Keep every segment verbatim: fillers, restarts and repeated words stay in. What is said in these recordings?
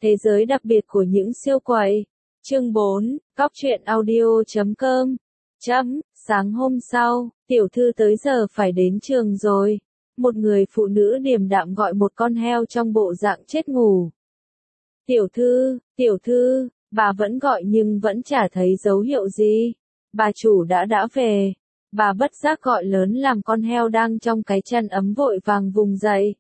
Thế giới đặc biệt của những siêu quậy. Chương bốn, cóc truyện audio chấm com. Chấm, sáng hôm sau, tiểu thư tới giờ phải đến trường rồi. Một người phụ nữ điềm đạm gọi một con heo trong bộ dạng chết ngủ. Tiểu thư, tiểu thư, bà vẫn gọi nhưng vẫn chả thấy dấu hiệu gì. Bà chủ đã đã về. Bà bất giác gọi lớn làm con heo đang trong cái chăn ấm vội vàng vùng dậy.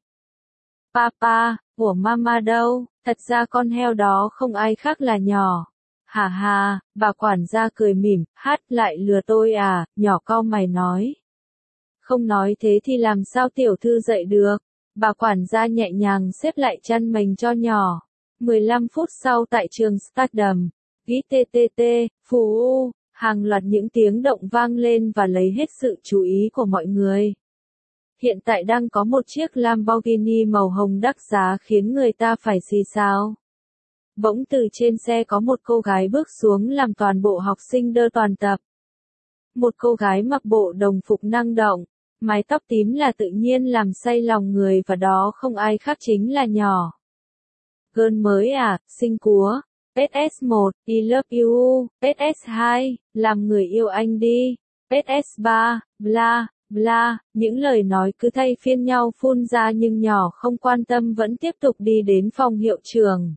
Papa, của mama đâu? Thật ra con heo đó không ai khác là nhỏ. Hà hà, bà quản gia cười mỉm, hát lại lừa tôi à, nhỏ cau mày nói. Không nói thế thì làm sao tiểu thư dậy được? Bà quản gia nhẹ nhàng xếp lại chăn mền cho nhỏ. mười lăm phút sau tại trường Stardom, ghi tê tê tê, phù u, hàng loạt những tiếng động vang lên và lấy hết sự chú ý của mọi người. Hiện tại đang có một chiếc Lamborghini màu hồng đắt giá khiến người ta phải xì xào. Bỗng từ trên xe có một cô gái bước xuống làm toàn bộ học sinh đơ toàn tập. Một cô gái mặc bộ đồng phục năng động, mái tóc tím là tự nhiên làm say lòng người và đó không ai khác chính là nhỏ. Girl mới à, xinh cúa. ét ét một, I love you, ét ét hai, làm người yêu anh đi. ét ét ba, bla, bla, những lời nói cứ thay phiên nhau phun ra nhưng nhỏ không quan tâm vẫn tiếp tục đi đến phòng hiệu trưởng.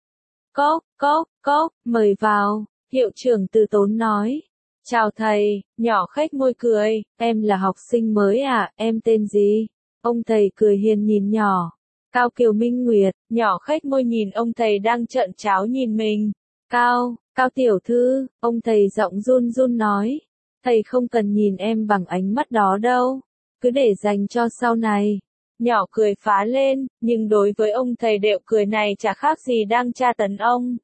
Cốc, cốc, cốc, mời vào, hiệu trưởng từ tốn nói. Chào thầy, nhỏ khách môi cười, em là học sinh mới à, em tên gì? Ông thầy cười hiền nhìn nhỏ. Cao Kiều Minh Nguyệt, nhỏ khách môi nhìn ông thầy đang trợn tráo nhìn mình. Cao, Cao tiểu thư, ông thầy giọng run run nói. Thầy không cần nhìn em bằng ánh mắt đó đâu, cứ để dành cho sau này. Nhỏ cười phá lên, nhưng đối với ông thầy đệu cười này chả khác gì đang tra tấn ông.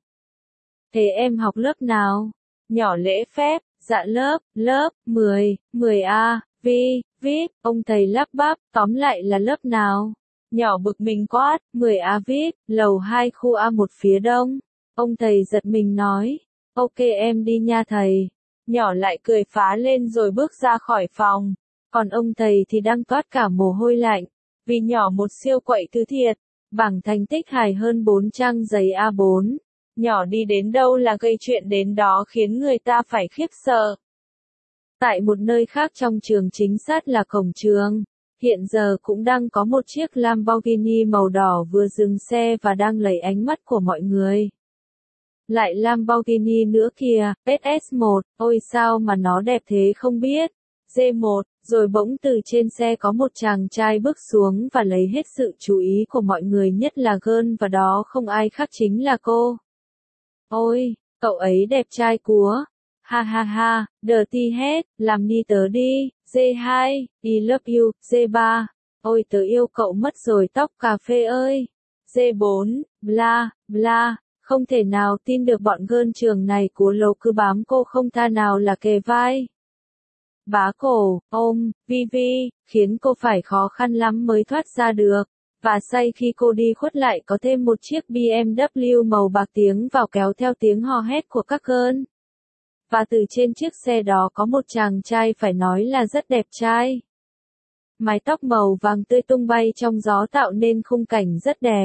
Thế em học lớp nào? Nhỏ lễ phép, dạ lớp, lớp, mười, mười A, vi, vip, ông thầy lắp bắp, tóm lại là lớp nào? Nhỏ bực mình quát, mười A vip, lầu hai khu A một phía đông. Ông thầy giật mình nói, ok em đi nha thầy. Nhỏ lại cười phá lên rồi bước ra khỏi phòng. Còn ông thầy thì đang toát cả mồ hôi lạnh. Vì nhỏ một siêu quậy thứ thiệt. Bảng thành tích hài hơn bốn trang giấy A bốn. Nhỏ đi đến đâu là gây chuyện đến đó khiến người ta phải khiếp sợ. Tại một nơi khác trong trường chính xác là cổng trường. Hiện giờ cũng đang có một chiếc Lamborghini màu đỏ vừa dừng xe và đang lấy ánh mắt của mọi người. Lại Lamborghini nữa kìa, ét ét một, ôi sao mà nó đẹp thế không biết. giê một, rồi bỗng từ trên xe có một chàng trai bước xuống và lấy hết sự chú ý của mọi người nhất là Girl và đó không ai khác chính là cô. Ôi, cậu ấy đẹp trai cúa. Ha ha ha, dirty head, làm ni tớ đi. giê hai, I love you. giê ba, ôi tớ yêu cậu mất rồi tóc cà phê ơi. giê bốn, bla, bla, không thể nào tin được bọn Girl trường này cúa lấu cứ bám cô không tha nào là kề vai. Bá cổ, ôm, vi vi, khiến cô phải khó khăn lắm mới thoát ra được. Và say khi cô đi khuất lại có thêm một chiếc bê em vê màu bạc tiếng vào kéo theo tiếng hò hét của các Girl. Và từ trên chiếc xe đó có một chàng trai phải nói là rất đẹp trai. Mái tóc màu vàng tươi tung bay trong gió tạo nên khung cảnh rất đẹp.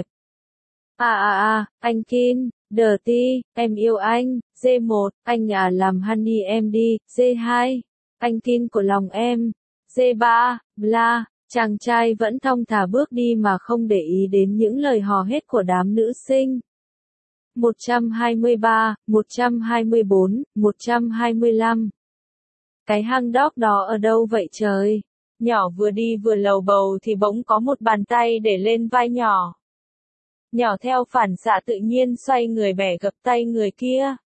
À à à, anh Kin, Dirty, em yêu anh. giê một, anh à làm honey em đi. giê hai, anh Kin của lòng em. giê ba, bla, chàng trai vẫn thong thả bước đi mà không để ý đến những lời hò hét của đám nữ sinh. một trăm hai mươi ba, một trăm hai mươi bốn, một trăm hai mươi lăm. Cái hang dog đó ở đâu vậy trời? Nhỏ vừa đi vừa lầu bầu thì bỗng có một bàn tay để lên vai nhỏ. Nhỏ theo phản xạ tự nhiên xoay người bẻ gập tay người kia.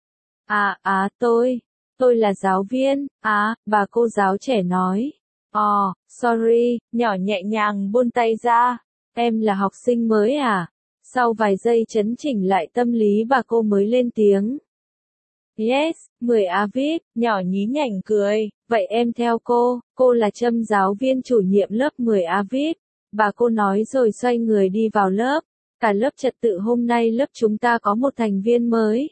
À, à, tôi, tôi là giáo viên, à, bà cô giáo trẻ nói. Ồ, oh, sorry, nhỏ nhẹ nhàng buông tay ra. Em là học sinh mới à? Sau vài giây chấn chỉnh lại tâm lý bà cô mới lên tiếng. Yes, mười A vip, nhỏ nhí nhảnh cười, vậy em theo cô, cô là Trâm giáo viên chủ nhiệm lớp mười A vip. Bà cô nói rồi xoay người đi vào lớp. Cả lớp trật tự hôm nay lớp chúng ta có một thành viên mới.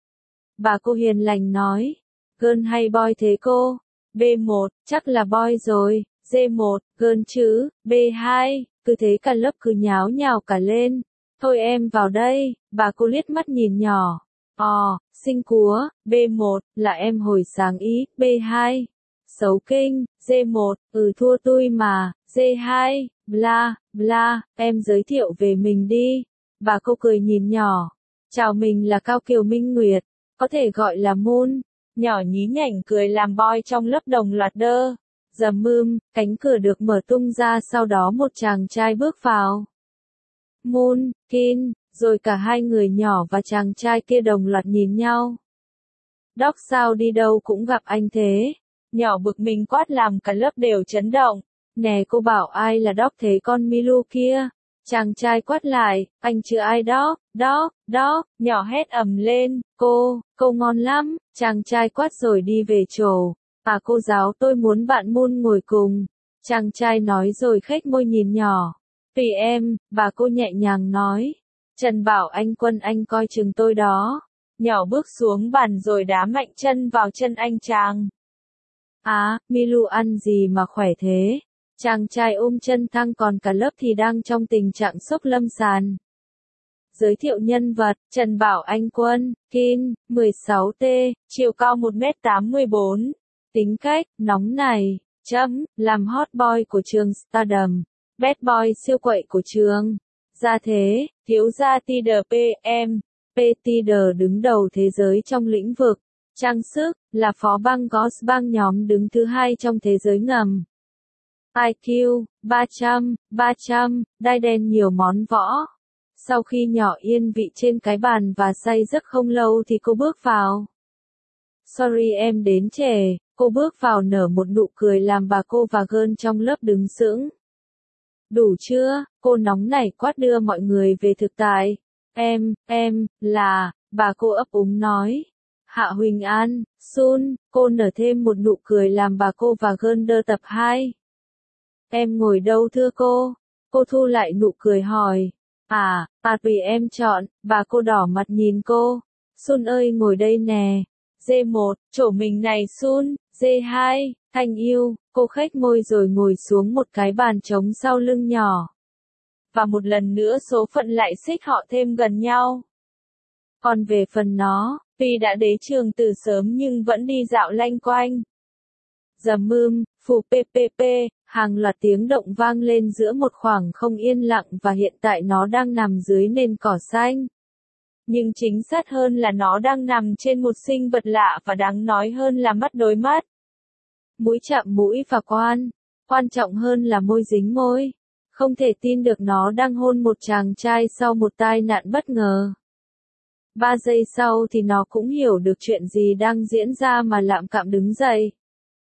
Bà cô hiền lành nói. Girl hay boy thế cô? bê một, chắc là boy rồi. giê một, girl chứ. bê hai, cứ thế cả lớp cứ nháo nhào cả lên. Thôi em vào đây, bà cô liếc mắt nhìn nhỏ. Ồ, xinh cúa, B một, là em hồi sáng ý, B hai. Xấu kinh, D một, ừ thua tui mà, D hai, bla, bla, em giới thiệu về mình đi. Bà cô cười nhìn nhỏ. Chào mình là Cao Kiều Minh Nguyệt, có thể gọi là Moon. Nhỏ nhí nhảnh cười làm boy trong lớp đồng loạt đơ. Dầm mưm, cánh cửa được mở tung ra sau đó một chàng trai bước vào. Moon, Kin, rồi cả hai người nhỏ và chàng trai kia đồng loạt nhìn nhau. Doc sao đi đâu cũng gặp anh thế. Nhỏ bực mình quát làm cả lớp đều chấn động. Nè cô bảo ai là Doc thế con Milu kia. Chàng trai quát lại, anh chưa ai đó, đó, đó, nhỏ hét ầm lên, cô, cô ngon lắm, chàng trai quát rồi đi về chỗ. À cô giáo tôi muốn bạn Moon ngồi cùng. Chàng trai nói rồi khếch môi nhìn nhỏ. Tùy em, bà cô nhẹ nhàng nói. Trần bảo anh Quân anh coi chừng tôi đó. Nhỏ bước xuống bàn rồi đá mạnh chân vào chân anh chàng. À, Milu ăn gì mà khỏe thế? Chàng trai ôm chân thăng còn cả lớp thì đang trong tình trạng sốc lâm sàn. Giới thiệu nhân vật, Trần Bảo Anh Quân, Kin, mười sáu T, chiều cao một mét tám mươi bốn. Tính cách, nóng này, chấm, làm hot boy của trường Stardom. Bad boy siêu quậy của trường. Gia thế, thiếu gia Tider pê em. P. Tider đứng đầu thế giới trong lĩnh vực. Trang sức, là phó bang Ghost bang nhóm đứng thứ hai trong thế giới ngầm. I Q, ba trăm, ba trăm, đai đen nhiều món võ. Sau khi nhỏ yên vị trên cái bàn và say giấc không lâu thì cô bước vào. Sorry em đến trễ, cô bước vào nở một nụ cười làm bà cô và gơn trong lớp đứng sững. Đủ chưa, cô nóng nảy quát đưa mọi người về thực tại. Em, em, là, bà cô ấp úng nói. Hạ Huỳnh An, Sun, cô nở thêm một nụ cười làm bà cô và gơn đơ tập hai. Em ngồi đâu thưa cô? Cô thu lại nụ cười hỏi. À, à tùy em chọn, bà cô đỏ mặt nhìn cô. Sun ơi ngồi đây nè. D một, chỗ mình này Sun. D hai, Thanh yêu, cô khếch môi rồi ngồi xuống một cái bàn trống sau lưng nhỏ. Và một lần nữa số phận lại xích họ thêm gần nhau. Còn về phần nó, tuy đã đế trường từ sớm nhưng vẫn đi dạo lanh quanh. Dầm mưm, phù ppp, hàng loạt tiếng động vang lên giữa một khoảng không yên lặng và hiện tại nó đang nằm dưới nền cỏ xanh. Nhưng chính xác hơn là nó đang nằm trên một sinh vật lạ và đáng nói hơn là mắt đối mắt. Mũi chạm mũi và quan. Quan trọng hơn là môi dính môi. Không thể tin được nó đang hôn một chàng trai sau một tai nạn bất ngờ. Ba giây sau thì nó cũng hiểu được chuyện gì đang diễn ra mà lạm cạm đứng dậy.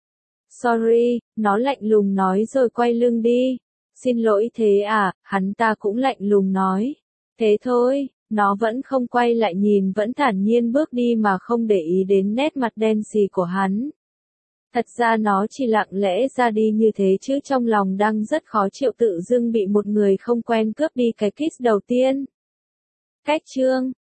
Sorry, nó lạnh lùng nói rồi quay lưng đi. Xin lỗi thế à, hắn ta cũng lạnh lùng nói. Thế thôi, nó vẫn không quay lại nhìn vẫn thản nhiên bước đi mà không để ý đến nét mặt đen xì của hắn. Thật ra nó chỉ lặng lẽ ra đi như thế chứ trong lòng đang rất khó chịu tự dưng bị một người không quen cướp đi cái kiss đầu tiên. Cách chương